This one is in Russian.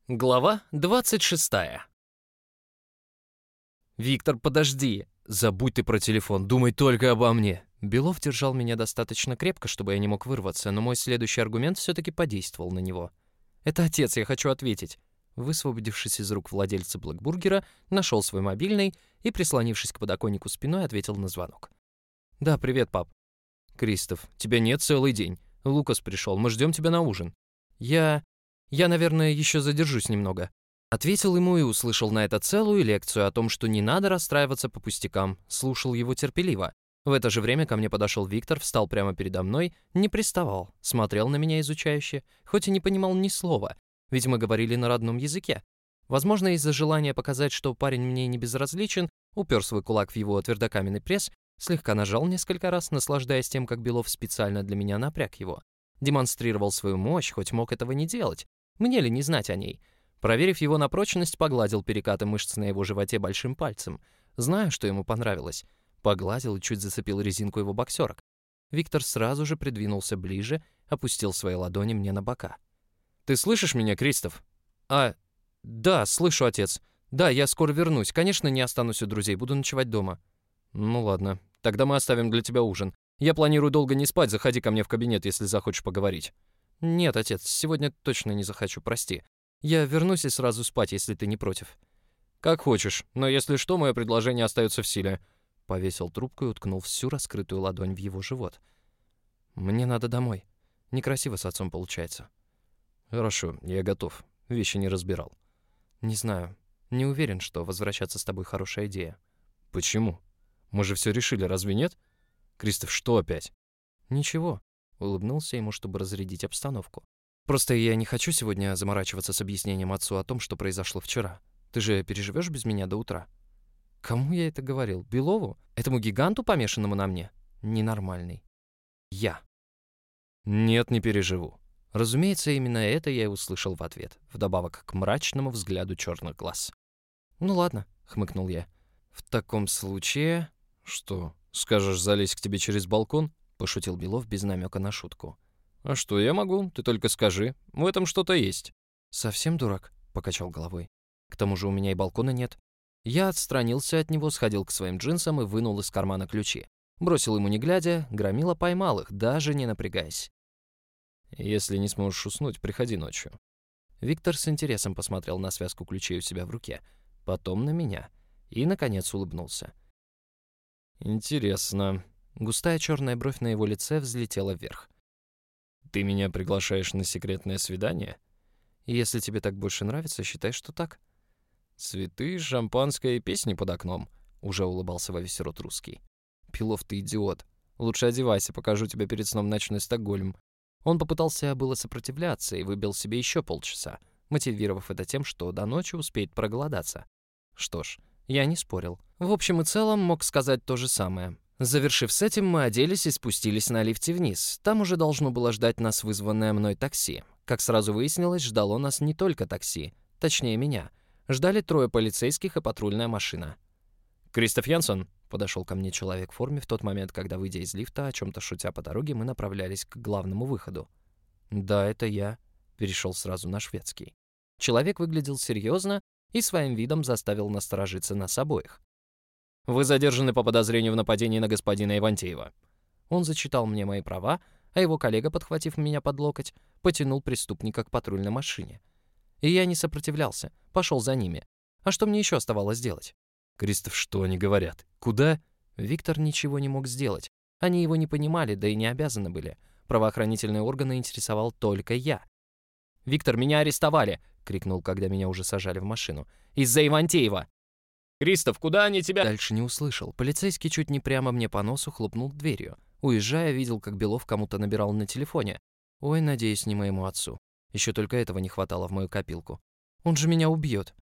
Глава 26. «Виктор, подожди! Забудь ты про телефон, думай только обо мне!» Белов держал меня достаточно крепко, чтобы я не мог вырваться, но мой следующий аргумент все-таки подействовал на него. «Это отец, я хочу ответить!» Высвободившись из рук владельца Блэкбургера, нашел свой мобильный и, прислонившись к подоконнику спиной, ответил на звонок. «Да, привет, пап». «Кристоф, тебя нет целый день. Лукас пришел, мы ждем тебя на ужин». Я, наверное, еще задержусь немного». Ответил ему и услышал на это целую лекцию о том, что не надо расстраиваться по пустякам, слушал его терпеливо. В это же время ко мне подошел Виктор, встал прямо передо мной, не приставал, смотрел на меня изучающе, хоть и не понимал ни слова, ведь мы говорили на родном языке. Возможно, из-за желания показать, что парень мне не безразличен, упер свой кулак в его твердокаменный пресс, слегка нажал несколько раз, наслаждаясь тем, как Белов специально для меня напряг его. Демонстрировал свою мощь, хоть мог этого не делать. Мне ли не знать о ней? Проверив его на прочность, погладил перекаты мышц на его животе большим пальцем. Знаю, что ему понравилось. Погладил и чуть зацепил резинку его боксерок. Виктор сразу же придвинулся ближе, опустил свои ладони мне на бока. «Ты слышишь меня, Кристоф?» Да, слышу, отец. Да, я скоро вернусь. Конечно, не останусь у друзей, буду ночевать дома». «Ну ладно, тогда мы оставим для тебя ужин. Я планирую долго не спать, заходи ко мне в кабинет, если захочешь поговорить». «Нет, отец, сегодня точно не захочу, прости. Я вернусь и сразу спать, если ты не против». «Как хочешь, но если что, мое предложение остается в силе». Повесил трубку и уткнул всю раскрытую ладонь в его живот. «Мне надо домой. Некрасиво с отцом получается». «Хорошо, я готов. Вещи не разбирал». «Не знаю. Не уверен, что возвращаться с тобой хорошая идея». «Почему? Мы же все решили, разве нет? Кристоф, что опять?» «Ничего». Улыбнулся ему, чтобы разрядить обстановку. «Просто я не хочу сегодня заморачиваться с объяснением отцу о том, что произошло вчера. Ты же переживешь без меня до утра?» «Кому я это говорил? Белову? Этому гиганту, помешанному на мне? Ненормальный». «Я». «Нет, не переживу». Разумеется, именно это я и услышал в ответ, вдобавок к мрачному взгляду черных глаз. «Ну ладно», — хмыкнул я. «В таком случае...» «Что, скажешь залезть к тебе через балкон?» — пошутил Белов без намека на шутку. «А что, я могу, ты только скажи. В этом что-то есть». «Совсем дурак?» — покачал головой. «К тому же у меня и балкона нет». Я отстранился от него, сходил к своим джинсам и вынул из кармана ключи. Бросил ему не глядя, громила поймал их, даже не напрягаясь. «Если не сможешь уснуть, приходи ночью». Виктор с интересом посмотрел на связку ключей у себя в руке, потом на меня и, наконец, улыбнулся. «Интересно». Густая черная бровь на его лице взлетела вверх. «Ты меня приглашаешь на секретное свидание?» «Если тебе так больше нравится, считай, что так». «Цветы, шампанское и песни под окном», — уже улыбался во весь рот русский. «Белов, ты идиот. Лучше одевайся, покажу тебе перед сном ночной Стокгольм». Он попытался было сопротивляться и выбил себе еще полчаса, мотивировав это тем, что до ночи успеет проголодаться. Что ж, я не спорил. В общем и целом мог сказать то же самое. Завершив с этим, мы оделись и спустились на лифте вниз. Там уже должно было ждать нас вызванное мной такси. Как сразу выяснилось, ждало нас не только такси, точнее меня. Ждали 3 полицейских и патрульная машина. «Кристоф Янсон?» — подошел ко мне человек в форме в тот момент, когда, выйдя из лифта, о чем-то шутя по дороге, мы направлялись к главному выходу. «Да, это я», — перешел сразу на шведский. Человек выглядел серьезно и своим видом заставил насторожиться нас обоих. «Вы задержаны по подозрению в нападении на господина Ивантеева». Он зачитал мне мои права, а его коллега, подхватив меня под локоть, потянул преступника к патрульной машине. И я не сопротивлялся, пошел за ними. А что мне еще оставалось делать? «Кристоф, что они говорят? Куда?» Виктор ничего не мог сделать. Они его не понимали, да и не обязаны были. Правоохранительные органы интересовал только я. «Виктор, меня арестовали!» — крикнул, когда меня уже сажали в машину. «Из-за Ивантеева!» «Кристоф, куда они тебя...» Дальше не услышал. Полицейский чуть не прямо мне по носу хлопнул дверью. Уезжая, видел, как Белов кому-то набирал на телефоне. Ой, надеюсь, не моему отцу. Еще только этого не хватало в мою копилку. Он же меня убьет.